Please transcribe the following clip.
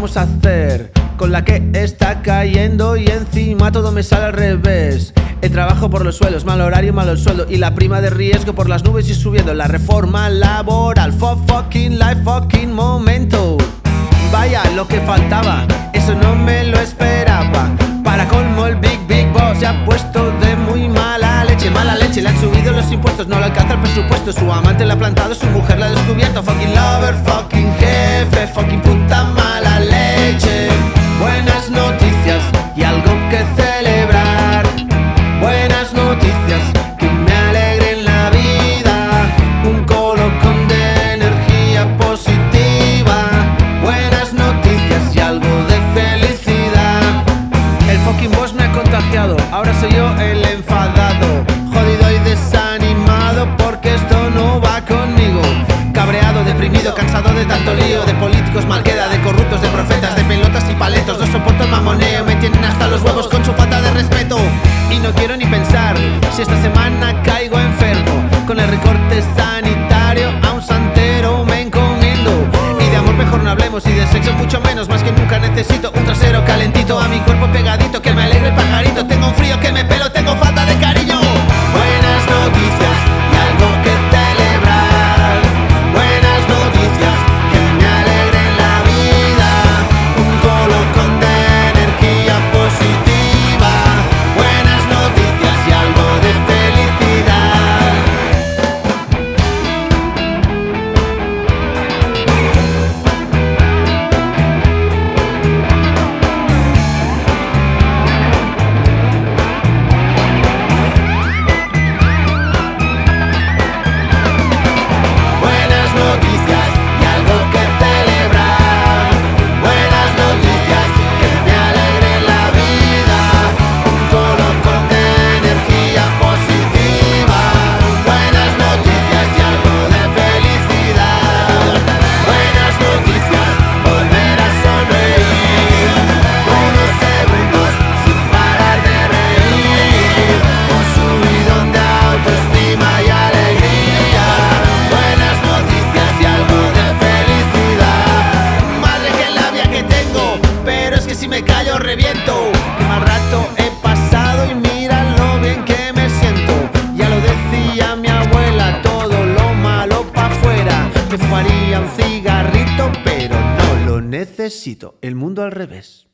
vamos a hacer con la que está cayendo y encima todo me sale al revés? El trabajo por los suelos, mal horario, malo el sueldo y la prima de riesgo por las nubes y subiendo. La reforma laboral, fucking life, fucking momento. Vaya, lo que faltaba, eso no me lo esperaba. Para colmo el Big Boss se ha puesto de muy mala leche. Mala leche, le han subido los impuestos, no le alcanza el presupuesto. Su amante le ha plantado, su mujer la ha descubierto. Fucking lover, fucking jefe, fucking puta mala leche. Buenas noticias y algo que celebrar. Buenas noticias que me alegren la vida. Un colocón de energía positiva. Buenas noticias y algo de felicidad. El fucking boss me ha contagiado, ahora soy yo el enfadado. Jodido y desanimado porque esto no va conmigo. Cabreado, deprimido, cansado de tanto lío. De políticos mal queda, de corruptos, de profetas, de pelotas y paletos. No soporto el mamoneo, me tienen hasta los huevos con su falta de respeto. Y no quiero ni pensar si esta semana caigo enfermo. Con el recorte sanitario a un santero me encomiendo. Y de amor mejor no hablemos y de sexo mucho menos. Más que nunca necesito un trasero calentito a mi cuerpo pegadito, que me alegre el pajarito. Tengo un frío que me pelo, tengo falta de cariño. Buenas noticias y algo que celebrar. Buenas noticias que me alegren la vida. Un colocón de energía positiva. Buenas noticias y algo de felicidad. Buenas noticias y algo que celebrar. Buenas noticias que me alegren la vida. Un colocón de energía positiva. Buenas noticias y algo de felicidad. Buenas noticias, volver a sonreír. Unos segundos sin parar de reír. Un subidón de autoestima y alegría. Buenas noticias y algo de felicidad. Madre, qué labia que tengo, pero es que si me callo reviento. Qué mal rato he pasado y mira lo bien que me siento. Ya lo decía mi abuela, todo lo malo pa' afuera. Me fumaría un cigarrito, pero no lo necesito. El mundo al revés.